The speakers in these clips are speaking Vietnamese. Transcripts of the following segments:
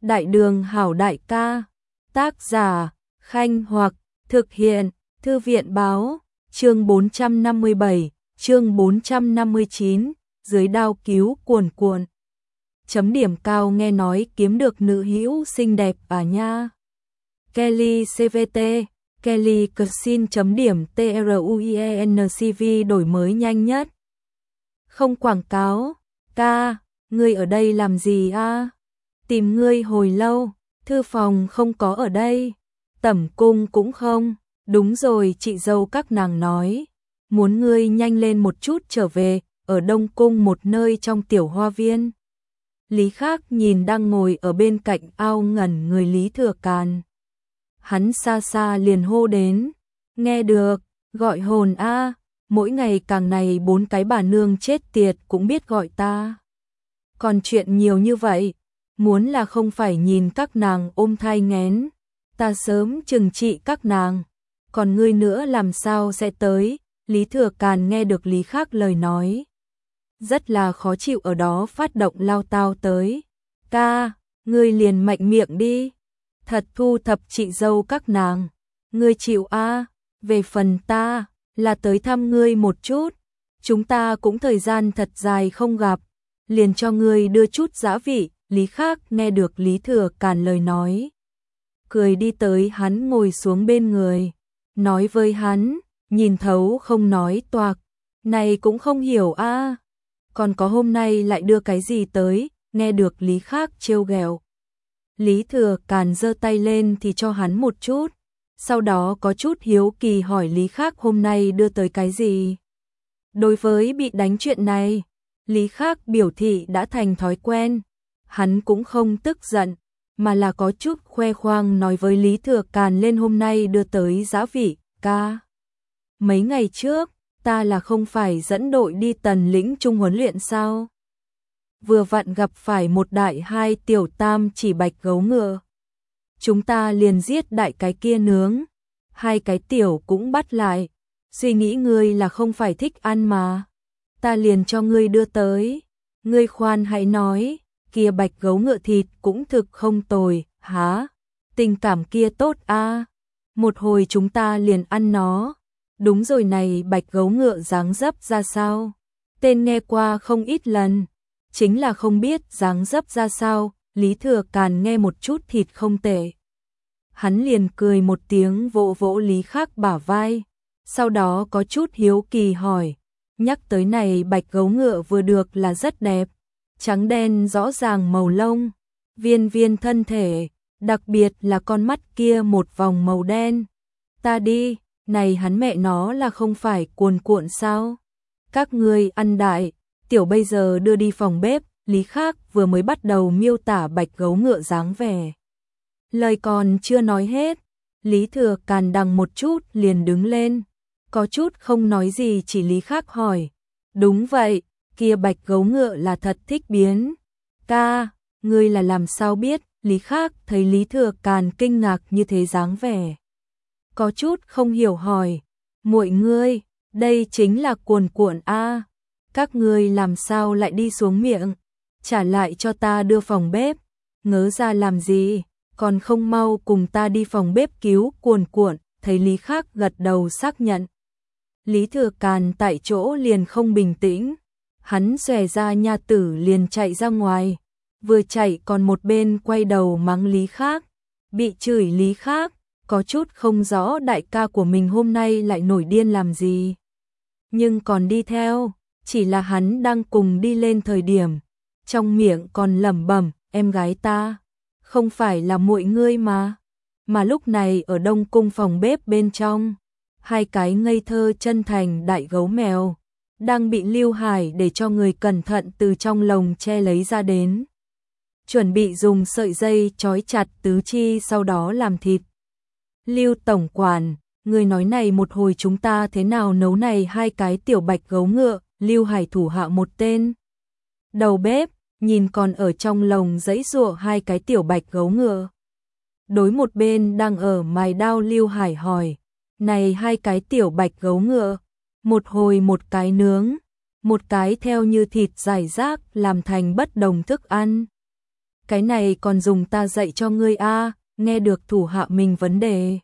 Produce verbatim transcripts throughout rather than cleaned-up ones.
Đại đường hảo đại ca. Tác giả Khanh Hoặc. Thực hiện Thư viện báo. Chương bốn trăm năm mươi bảy, chương bốn trăm năm mươi chín, dưới đao cứu cuồn cuộn. Chấm điểm cao nghe nói kiếm được nữ hữu xinh đẹp à nha. Kelly xê vê tê, Kelly Cuisine chấm điểm truencv đổi mới nhanh nhất. Không quảng cáo. Ca, ngươi ở đây làm gì a? Tìm ngươi hồi lâu, thư phòng không có ở đây, tẩm cung cũng không. Đúng rồi, chị dâu các nàng nói, muốn ngươi nhanh lên một chút trở về, ở Đông Cung một nơi trong tiểu hoa viên. Lý Khác nhìn đang ngồi ở bên cạnh ao ngẩn người Lý Thừa Càn. Hắn xa xa liền hô đến, nghe được, gọi hồn a, mỗi ngày càng này bốn cái bà nương chết tiệt cũng biết gọi ta. Còn chuyện nhiều như vậy, muốn là không phải nhìn các nàng ôm thai nghén, ta sớm trừng trị các nàng. Còn ngươi nữa làm sao sẽ tới? Lý Thừa Càn nghe được Lý Khác lời nói, rất là khó chịu ở đó phát động lao tao tới. Ca, ngươi liền mạnh miệng đi, thật thu thập chị dâu các nàng, ngươi chịu a? Về phần ta, là tới thăm ngươi một chút, chúng ta cũng thời gian thật dài không gặp, liền cho ngươi đưa chút dã vị. Lý Khác nghe được Lý Thừa Càn lời nói, cười đi tới hắn ngồi xuống bên người, nói với hắn, nhìn thấu không nói toạc, này cũng không hiểu a, còn có hôm nay lại đưa cái gì tới? Nghe được Lý Khác trêu ghẹo, Lý Thừa Càn giơ tay lên thì cho hắn một chút, sau đó có chút hiếu kỳ hỏi Lý Khác hôm nay đưa tới cái gì. Đối với bị đánh chuyện này, Lý Khác biểu thị đã thành thói quen, hắn cũng không tức giận, mà là có chút khoe khoang nói với Lý Thừa Càn lên hôm nay đưa tới dã vị. Ca, mấy ngày trước, ta là không phải dẫn đội đi Tần lĩnh trung huấn luyện sao? Vừa vặn gặp phải một đại hai tiểu tam chỉ bạch gấu ngựa. Chúng ta liền giết đại cái kia nướng, hai cái tiểu cũng bắt lại, suy nghĩ ngươi là không phải thích ăn mà, ta liền cho ngươi đưa tới. Ngươi khoan hãy nói, kia bạch gấu ngựa thịt cũng thực không tồi, há, tình cảm kia tốt a. Một hồi chúng ta liền ăn nó. Đúng rồi, này bạch gấu ngựa dáng dấp ra sao? Tên nghe qua không ít lần, chính là không biết dáng dấp ra sao. Lý Thừa Càn nghe một chút thịt không tệ, hắn liền cười một tiếng vỗ vỗ Lý Khác bả vai, sau đó có chút hiếu kỳ hỏi, nhắc tới này bạch gấu ngựa vừa được là rất đẹp, trắng đen rõ ràng màu lông, viên viên thân thể, đặc biệt là con mắt kia một vòng màu đen. Ta đi, này hắn mẹ nó là không phải cuồn cuộn sao? Các ngươi ăn đại, tiểu bây giờ đưa đi phòng bếp. Lý Khác vừa mới bắt đầu miêu tả bạch gấu ngựa dáng vẻ, lời còn chưa nói hết, Lý Thừa Càn đằng một chút liền đứng lên, có chút không nói gì chỉ Lý Khác hỏi, đúng vậy, kia bạch gấu ngựa là thật thích biến. Ca, ngươi là làm sao biết? Lý Khác thấy Lý Thừa Càn kinh ngạc như thế dáng vẻ, có chút không hiểu hỏi, muội ngươi, đây chính là cuồn cuộn a, các ngươi làm sao lại đi xuống miệng, trả lại cho ta đưa phòng bếp, ngớ ra làm gì, còn không mau cùng ta đi phòng bếp cứu cuồn cuộn. Thấy Lý Khác gật đầu xác nhận, Lý Thừa Càn tại chỗ liền không bình tĩnh, hắn xòe ra nha tử liền chạy ra ngoài, vừa chạy còn một bên quay đầu mắng Lý Khác, bị chửi Lý Khác, có chút không rõ đại ca của mình hôm nay lại nổi điên làm gì. Nhưng còn đi theo, chỉ là hắn đang cùng đi lên thời điểm, trong miệng còn lẩm bẩm, em gái ta, không phải là muội ngươi mà. Mà lúc này ở Đông Cung phòng bếp bên trong, hai cái ngây thơ chân thành đại gấu mèo, đang bị Lưu Hải để cho người cẩn thận từ trong lồng tre lấy ra đến, chuẩn bị dùng sợi dây trói chặt tứ chi sau đó làm thịt. Lưu tổng quản, người nói này một hồi chúng ta thế nào nấu này hai cái tiểu bạch gấu ngựa? Lưu Hải thủ hạ một tên đầu bếp, nhìn còn ở trong lồng giãy giụa hai cái tiểu bạch gấu ngựa. Đối một bên đang ở mài đao Lưu Hải hỏi, này hai cái tiểu bạch gấu ngựa, một hồi một cái nướng, một cái theo như thịt rải rác làm thành bất đồng thức ăn. cái này còn dùng ta dạy cho ngươi a? Nghe được thủ hạ mình vấn đề.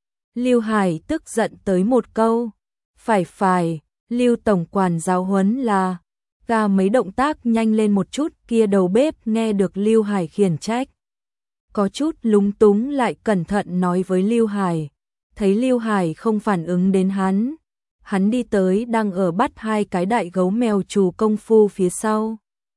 Lưu Hải tức giận tới một câu. Phải phải, Lưu tổng quản giáo huấn là, gà mấy động tác nhanh lên một chút, kia đầu bếp nghe được Lưu Hải khiển trách. Có chút lúng túng lại cẩn thận nói với Lưu Hải. Thấy Lưu Hải không phản ứng đến hắn. Hắn đi tới đang ở bắt hai cái đại gấu mèo trù công phu phía sau.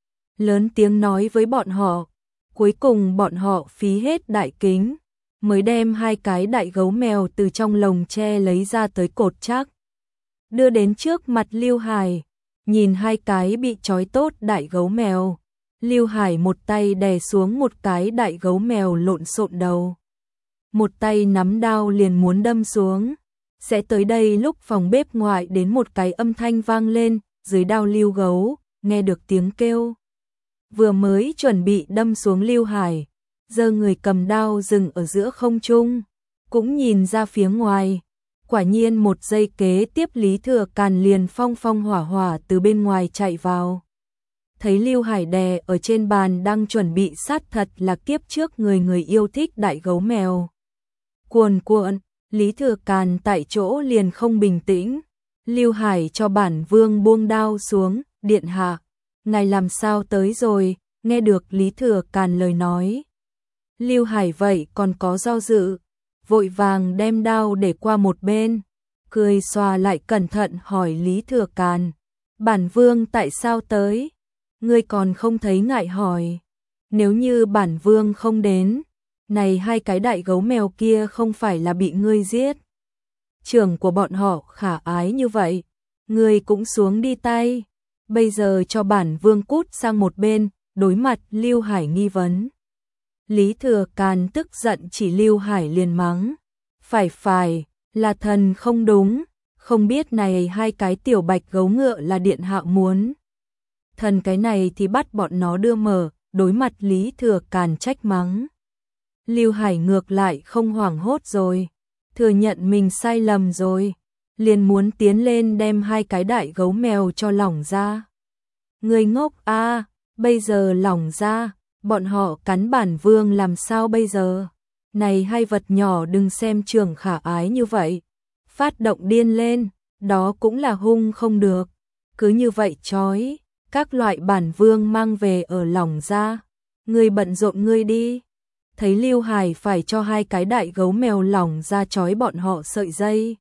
Lớn tiếng nói với bọn họ. Cuối cùng bọn họ phí hết đại kính. Mới đem hai cái đại gấu mèo từ trong lồng tre lấy ra tới cột chắc. Đưa đến trước mặt Lưu Hải. Nhìn hai cái bị trói tốt đại gấu mèo. Lưu Hải một tay đè xuống một cái đại gấu mèo lộn xộn đầu. Một tay nắm đao liền muốn đâm xuống. Sẽ tới đây lúc phòng bếp ngoại đến một cái âm thanh vang lên, dưới đao Lưu gấu, nghe được tiếng kêu. Vừa mới chuẩn bị đâm xuống Lưu Hải, giơ người cầm đao dừng ở giữa không trung, cũng nhìn ra phía ngoài. Quả nhiên một giây kế tiếp Lý Thừa Càn liền phong phong hỏa hỏa từ bên ngoài chạy vào. Thấy Lưu Hải đè ở trên bàn đang chuẩn bị sát thật là kiếp trước người người yêu thích đại gấu mèo. Cuồn cuộn, Lý Thừa Càn tại chỗ liền không bình tĩnh. Lưu Hải cho bản vương buông đao xuống, điện hạ. Ngài làm sao tới rồi, nghe được Lý Thừa Càn lời nói. Lưu Hải vậy còn có do dự, vội vàng đem đao để qua một bên. Cười xòa lại cẩn thận hỏi Lý Thừa Càn. Bản vương tại sao tới? Ngươi còn không thấy ngại hỏi. Nếu như bản vương không đến, này hai cái đại gấu mèo kia không phải là bị ngươi giết. Trưởng của bọn họ khả ái như vậy, ngươi cũng xuống đi tay. Bây giờ cho bản vương cút sang một bên, đối mặt Lưu Hải nghi vấn. Lý Thừa Càn tức giận chỉ Lưu Hải liền mắng. Phải phải, là thần không đúng, không biết này hai cái tiểu bạch gấu ngựa là điện hạ muốn. Thần cái này thì bắt bọn nó đưa mở, đối mặt Lý Thừa Càn trách mắng. Lưu Hải ngược lại không hoảng hốt rồi, thừa nhận mình sai lầm rồi, liền muốn tiến lên đem hai cái đại gấu mèo cho lỏng ra. Người ngốc a, à, bây giờ lỏng ra, bọn họ cắn bản vương làm sao bây giờ? Này hai vật nhỏ đừng xem trưởng khả ái như vậy, phát động điên lên, đó cũng là hung không được, cứ như vậy trói, các loại bản vương mang về ở lỏng ra, ngươi bận rộn ngươi đi. Thấy Lưu Hải phải cho hai cái đại gấu mèo lỏng ra trói bọn họ sợi dây.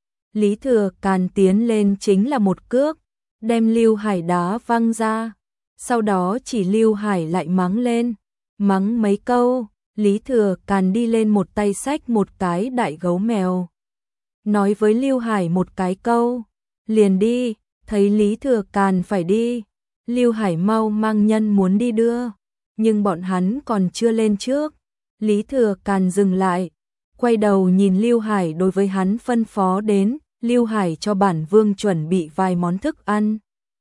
Lý Thừa Càn tiến lên chính là một cước, đem Lưu Hải đá văng ra. Sau đó chỉ Lưu Hải lại mắng lên, mắng mấy câu, Lý Thừa Càn đi lên một tay xách một cái đại gấu mèo. Nói với Lưu Hải một cái câu, liền đi, thấy Lý Thừa Càn phải đi. Lưu Hải mau mang nhân muốn đi đưa, nhưng bọn hắn còn chưa lên trước. Lý Thừa Càn dừng lại, quay đầu nhìn Lưu Hải đối với hắn phân phó đến, Lưu Hải cho bản vương chuẩn bị vài món thức ăn.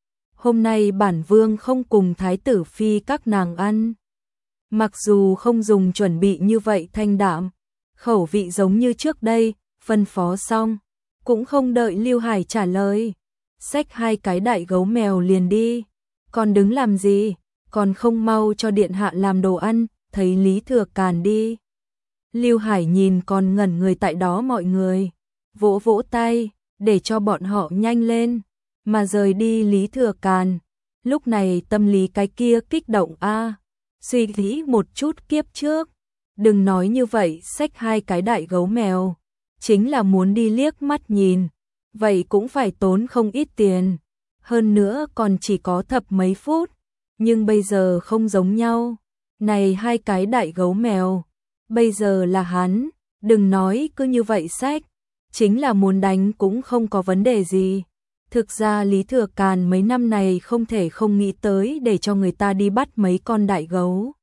Hôm nay bản vương không cùng thái tử phi các nàng ăn. Mặc dù không dùng chuẩn bị như vậy thanh đạm, khẩu vị giống như trước đây, phân phó xong, cũng không đợi Lưu Hải trả lời. Xách hai cái đại gấu mèo liền đi, còn đứng làm gì, còn không mau cho điện hạ làm đồ ăn. Thấy Lý Thừa Càn đi, Lưu Hải nhìn còn ngẩn người tại đó mọi người, vỗ vỗ tay, để cho bọn họ nhanh lên, mà rời đi Lý Thừa Càn. Lúc này tâm lý cái kia kích động a, à, suy nghĩ một chút kiếp trước, đừng nói như vậy, xách hai cái đại gấu mèo, chính là muốn đi liếc mắt nhìn, vậy cũng phải tốn không ít tiền, hơn nữa còn chỉ có thập mấy phút, nhưng bây giờ không giống nhau. Này hai cái đại gấu mèo, bây giờ là hắn, đừng nói cứ như vậy xách, chính là muốn đánh cũng không có vấn đề gì. Thực ra Lý Thừa Càn mấy năm này không thể không nghĩ tới để cho người ta đi bắt mấy con đại gấu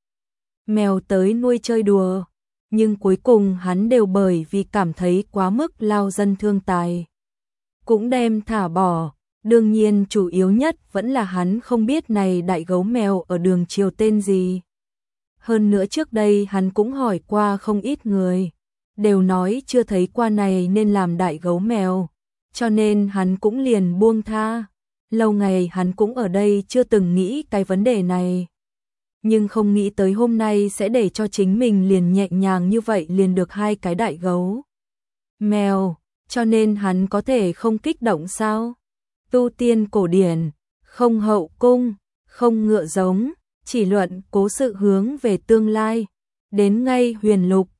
mèo tới nuôi chơi đùa, nhưng cuối cùng hắn đều bởi vì cảm thấy quá mức lao dân thương tài, cũng đem thả bỏ. Đương nhiên chủ yếu nhất vẫn là hắn không biết này đại gấu mèo ở đường triều tên gì. Hơn nữa trước đây hắn cũng hỏi qua không ít người, đều nói chưa thấy qua này nên làm đại gấu mèo, cho nên hắn cũng liền buông tha. Lâu ngày hắn cũng ở đây chưa từng nghĩ cái vấn đề này. nhưng không nghĩ tới hôm nay sẽ để cho chính mình liền nhẹ nhàng như vậy liền được hai cái đại gấu mèo, cho nên hắn có thể không kích động sao? Tu tiên cổ điển, không hậu cung, không ngựa giống, chỉ luận cố sự hướng về tương lai, đến ngay huyền lục,